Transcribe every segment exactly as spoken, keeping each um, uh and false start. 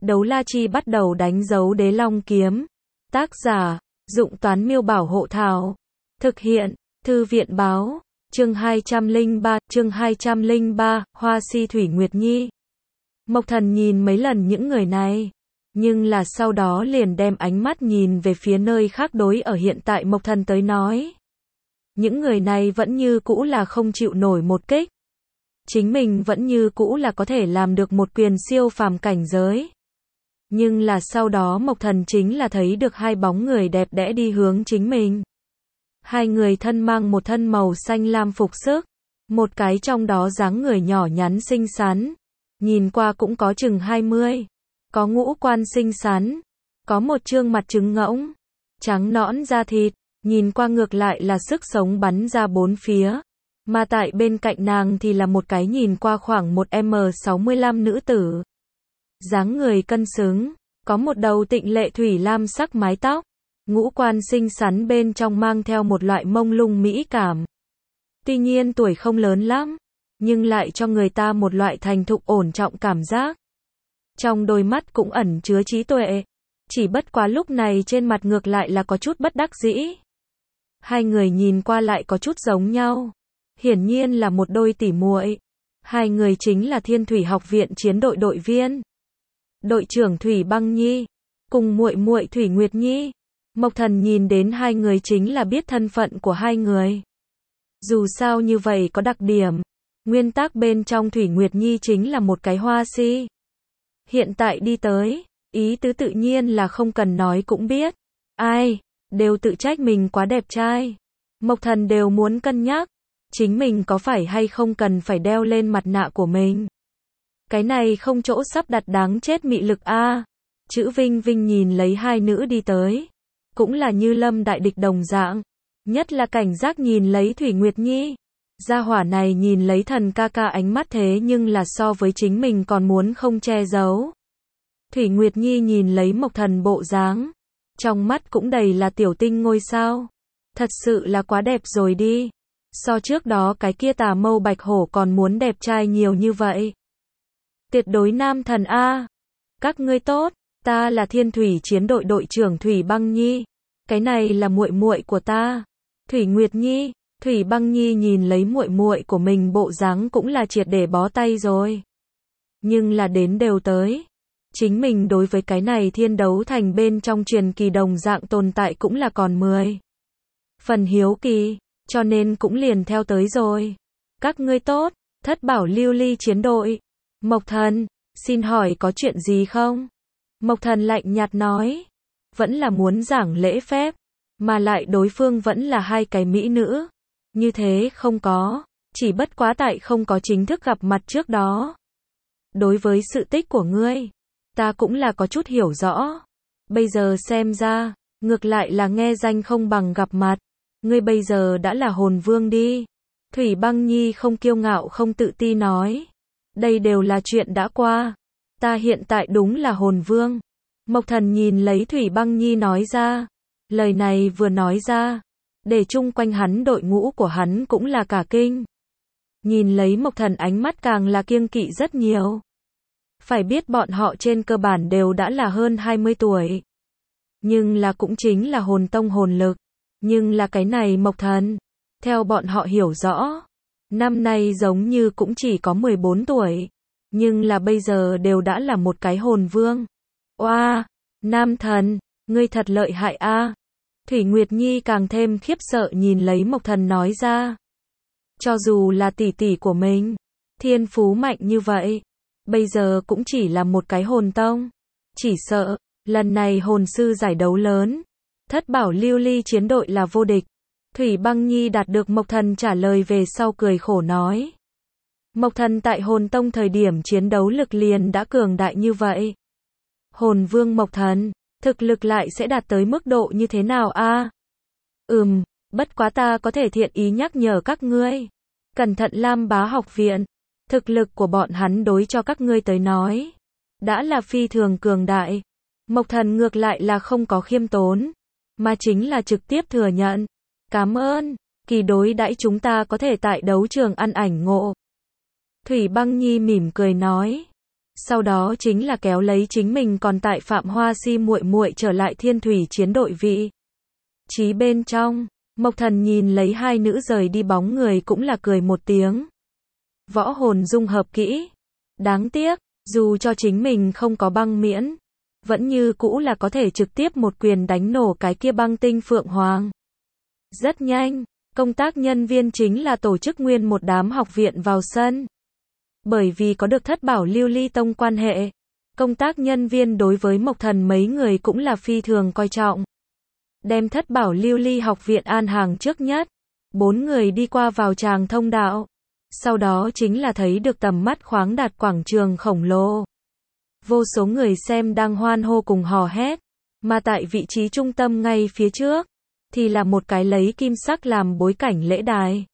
Đấu la chi bắt đầu đánh dấu đế long kiếm. Tác giả, Dụng Toán Miêu Bảo Hộ Thảo. Thực hiện, Thư viện Báo. Chương hai trăm lẻ ba, chương hai trăm lẻ ba, Hoa Si Thủy Nguyệt Nhi. Mộc Thần nhìn mấy lần những người này, nhưng là sau đó liền đem ánh mắt nhìn về phía nơi khác. Đối ở hiện tại Mộc Thần tới nói, những người này vẫn như cũ là không chịu nổi một kích. Chính mình vẫn như cũ là có thể làm được một quyền siêu phàm cảnh giới. Nhưng là sau đó Mộc Thần chính là thấy được hai bóng người đẹp đẽ đi hướng chính mình. Hai người thân mang một thân màu xanh lam phục sức. Một cái trong đó dáng người nhỏ nhắn xinh xắn, nhìn qua cũng có chừng hai mươi. Có ngũ quan xinh xắn, có một trương mặt trứng ngỗng, trắng nõn da thịt, nhìn qua ngược lại là sức sống bắn ra bốn phía. Mà tại bên cạnh nàng thì là một cái nhìn qua khoảng một mét sáu mươi lăm nữ tử. Dáng người cân xứng, có một đầu tịnh lệ thủy lam sắc mái tóc, ngũ quan xinh xắn bên trong mang theo một loại mông lung mỹ cảm. Tuy nhiên tuổi không lớn lắm, nhưng lại cho người ta một loại thành thục ổn trọng cảm giác. Trong đôi mắt cũng ẩn chứa trí tuệ, chỉ bất quá lúc này trên mặt ngược lại là có chút bất đắc dĩ. Hai người nhìn qua lại có chút giống nhau, hiển nhiên là một đôi tỉ muội. Hai người chính là Thiên Thủy Học viện chiến đội đội viên. Đội trưởng Thủy Băng Nhi cùng muội muội Thủy Nguyệt Nhi. Mộc Thần nhìn đến hai người chính là biết thân phận của hai người. Dù sao như vậy có đặc điểm, nguyên tắc bên trong Thủy Nguyệt Nhi chính là một cái hoa si. Hiện tại đi tới, ý tứ tự nhiên là không cần nói cũng biết. Ai, đều tự trách mình quá đẹp trai. Mộc Thần đều muốn cân nhắc, chính mình có phải hay không cần phải đeo lên mặt nạ của mình. Cái này không chỗ sắp đặt đáng chết mị lực a. À. Chữ Vinh Vinh nhìn lấy hai nữ đi tới, cũng là như lâm đại địch đồng dạng, nhất là cảnh giác nhìn lấy Thủy Nguyệt Nhi. Gia hỏa này nhìn lấy thần ca ca ánh mắt thế nhưng là so với chính mình còn muốn không che giấu. Thủy Nguyệt Nhi nhìn lấy Mộc Thần bộ dáng, trong mắt cũng đầy là tiểu tinh ngôi sao. Thật sự là quá đẹp rồi đi. So trước đó cái kia tà mâu bạch hổ còn muốn đẹp trai nhiều như vậy. Tuyệt đối nam thần a. Các ngươi tốt, ta là Thiên Thủy chiến đội đội trưởng Thủy Băng Nhi. Cái này là muội muội của ta, Thủy Nguyệt Nhi. Thủy Băng Nhi nhìn lấy muội muội của mình bộ dáng cũng là triệt để bó tay rồi. Nhưng là đến đều tới, chính mình đối với cái này thiên đấu thành bên trong truyền kỳ đồng dạng tồn tại cũng là còn mười phần hiếu kỳ, cho nên cũng liền theo tới rồi. Các ngươi tốt, Thất Bảo Lưu Ly chiến đội. Mộc Thần, xin hỏi có chuyện gì không? Mộc Thần lạnh nhạt nói, vẫn là muốn giảng lễ phép, mà lại đối phương vẫn là hai cái mỹ nữ. Như thế không có, chỉ bất quá tại không có chính thức gặp mặt trước đó. Đối với sự tích của ngươi, ta cũng là có chút hiểu rõ. Bây giờ xem ra, ngược lại là nghe danh không bằng gặp mặt. Ngươi bây giờ đã là hồn vương đi. Thủy Băng Nhi không kiêu ngạo không tự ti nói. Đây đều là chuyện đã qua. Ta hiện tại đúng là hồn vương. Mộc Thần nhìn lấy Thủy Băng Nhi nói ra. Lời này vừa nói ra, để chung quanh hắn đội ngũ của hắn cũng là cả kinh. Nhìn lấy Mộc Thần ánh mắt càng là kiêng kỵ rất nhiều. Phải biết bọn họ trên cơ bản đều đã là hơn hai mươi tuổi. Nhưng là cũng chính là hồn tông hồn lực. Nhưng là cái này Mộc Thần, theo bọn họ hiểu rõ, năm nay giống như cũng chỉ có mười bốn tuổi. Nhưng là bây giờ đều đã là một cái hồn vương. Oa, wow, nam thần, ngươi thật lợi hại a. À. Thủy Nguyệt Nhi càng thêm khiếp sợ nhìn lấy Mộc Thần nói ra. Cho dù là tỷ tỷ của mình, thiên phú mạnh như vậy, bây giờ cũng chỉ là một cái hồn tông. Chỉ sợ, lần này hồn sư giải đấu lớn, Thất Bảo Lưu Ly chiến đội là vô địch. Thủy Băng Nhi đạt được Mộc Thần trả lời về sau cười khổ nói. Mộc Thần tại hồn tông thời điểm chiến đấu lực liền đã cường đại như vậy. Hồn vương Mộc Thần, thực lực lại sẽ đạt tới mức độ như thế nào a? À? Ừm, bất quá ta có thể thiện ý nhắc nhở các ngươi. Cẩn thận Lam Bá học viện. Thực lực của bọn hắn đối cho các ngươi tới nói, đã là phi thường cường đại. Mộc Thần ngược lại là không có khiêm tốn, mà chính là trực tiếp thừa nhận. Cảm ơn, kỳ đối đãi chúng ta có thể tại đấu trường ăn ảnh ngộ. Thủy Băng Nhi mỉm cười nói. sau đó chính là kéo lấy chính mình còn tại Phạm Hoa Si muội muội trở lại Thiên Thủy chiến đội vị trí bên trong. Mộc Thần nhìn lấy hai nữ rời đi bóng người cũng là cười một tiếng. Võ hồn dung hợp kỹ. Đáng tiếc, dù cho chính mình không có băng miễn, vẫn như cũ là có thể trực tiếp một quyền đánh nổ cái kia băng tinh Phượng Hoàng. Rất nhanh, công tác nhân viên chính là tổ chức nguyên một đám học viện vào sân. Bởi vì có được Thất Bảo Lưu Ly Tông quan hệ, công tác nhân viên đối với Mộc Thần mấy người cũng là phi thường coi trọng. Đem Thất Bảo Lưu Ly học viện an hàng trước nhất, bốn người đi qua vào tràng thông đạo. Sau đó chính là thấy được tầm mắt khoáng đạt quảng trường khổng lồ. Vô số người xem đang hoan hô cùng hò hét, mà tại vị trí trung tâm ngay phía trước, thì là một cái lấy kim sắc làm bối cảnh lễ đài.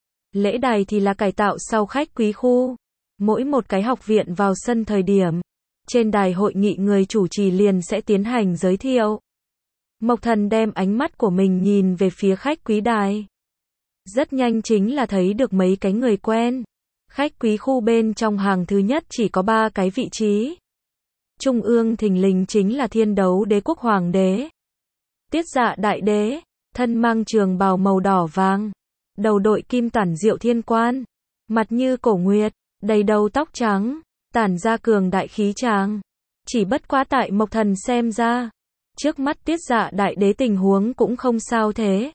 Lễ đài thì là cải tạo sau khách quý khu. Mỗi một cái học viện vào sân thời điểm, trên đài hội nghị người chủ trì liền sẽ tiến hành giới thiệu. Mộc Thần đem ánh mắt của mình nhìn về phía khách quý đài. Rất nhanh chính là thấy được mấy cái người quen. Khách quý khu bên trong hàng thứ nhất chỉ có ba cái vị trí. Trung ương thình lình chính là Thiên Đấu Đế Quốc Hoàng đế. Tiết Dạ Đại Đế, thân mang trường bào màu đỏ vàng. Đầu đội kim tản diệu thiên quan. Mặt như cổ nguyệt, đầy đầu tóc trắng, tản ra cường đại khí tràng. Chỉ bất quá tại Mộc Thần xem ra, trước mắt Tiết Dạ Đại Đế tình huống cũng không sao thế.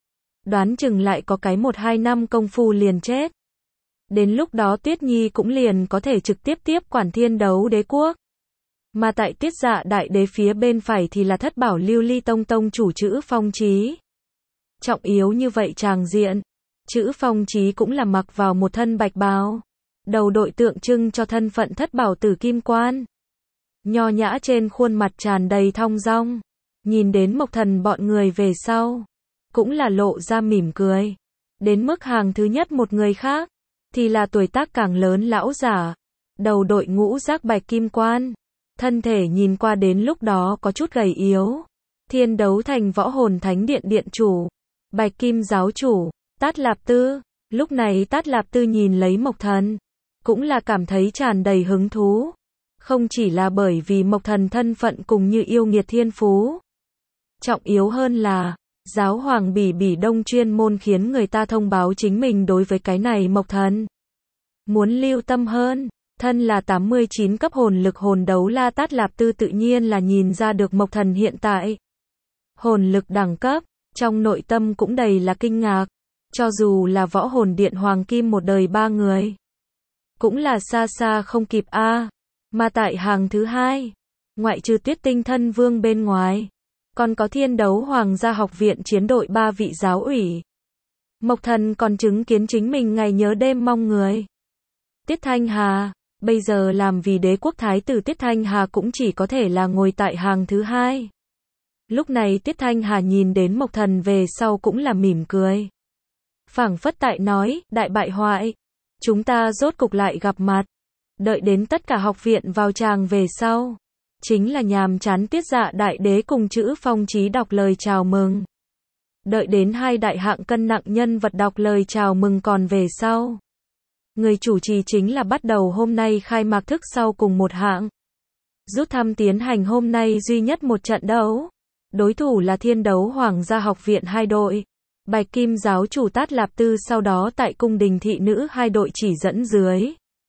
Đoán chừng lại có cái một hai năm công phu liền chết. Đến lúc đó Tuyết Nhi cũng liền có thể trực tiếp tiếp quản Thiên Đấu Đế Quốc. Mà tại Tiết Dạ Đại Đế phía bên phải thì là Thất Bảo Lưu Ly Tông tông chủ Chữ Phong Chí. Trọng yếu như vậy tràng diện, Chữ Phong Chí cũng là mặc vào một thân bạch bào, đầu đội tượng trưng cho thân phận Thất Bảo Tử Kim Quan. Nho nhã trên khuôn mặt tràn đầy thong dong, nhìn đến Mộc Thần bọn người về sau, cũng là lộ ra mỉm cười. Đến mức hàng thứ nhất một người khác, thì là tuổi tác càng lớn lão giả, đầu đội ngũ giác bạch kim quan, thân thể nhìn qua đến lúc đó có chút gầy yếu. Thiên Đấu Thành Võ Hồn Thánh Điện điện chủ, Bạch Kim giáo chủ, Tát Lạp Tư. Lúc này Tát Lạp Tư nhìn lấy Mộc Thần, cũng là cảm thấy tràn đầy hứng thú. Không chỉ là bởi vì Mộc Thần thân phận cùng như yêu nghiệt thiên phú. Trọng yếu hơn là, giáo hoàng Bỉ Bỉ Đông chuyên môn khiến người ta thông báo chính mình đối với cái này Mộc Thần. Muốn lưu tâm hơn, thân là tám mươi chín cấp hồn lực hồn đấu la Tát Lạp Tư tự nhiên là nhìn ra được Mộc Thần hiện tại. Hồn lực đẳng cấp, trong nội tâm cũng đầy là kinh ngạc. Cho dù là võ hồn điện hoàng kim một đời ba người, cũng là xa xa không kịp a. À. Mà tại hàng thứ hai, ngoại trừ Tuyết Tinh thân vương bên ngoài, còn có Thiên Đấu Hoàng gia học viện chiến đội ba vị giáo ủy. Mộc Thần còn chứng kiến chính mình ngày nhớ đêm mong người. Tiết Thanh Hà, bây giờ làm vì đế quốc thái tử Tiết Thanh Hà cũng chỉ có thể là ngồi tại hàng thứ hai. Lúc này Tiết Thanh Hà nhìn đến Mộc Thần về sau cũng là mỉm cười. Phảng phất tại nói, đại bại hoại, chúng ta rốt cục lại gặp mặt. Đợi đến tất cả học viện vào tràng về sau, chính là nhàm chán Tiết Dạ Đại Đế cùng Chữ Phong Chí đọc lời chào mừng. Đợi đến hai đại hạng cân nặng nhân vật đọc lời chào mừng còn về sau, người chủ trì chính là bắt đầu hôm nay khai mạc thức sau cùng một hạng. Rút thăm tiến hành hôm nay duy nhất một trận đấu. Đối thủ là Thiên Đấu Hoàng gia học viện hai đội. Bạch Kim giáo chủ Tát Lạp Tư sau đó tại cung đình thị nữ hai đội chỉ dẫn dưới,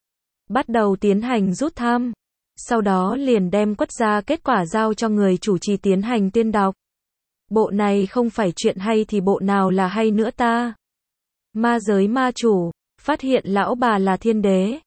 bắt đầu tiến hành rút thăm. Sau đó liền đem quất ra kết quả giao cho người chủ trì tiến hành tuyên đọc. Bộ này không phải chuyện hay thì bộ nào là hay nữa ta? Ma giới ma chủ, phát hiện lão bà là thiên đế.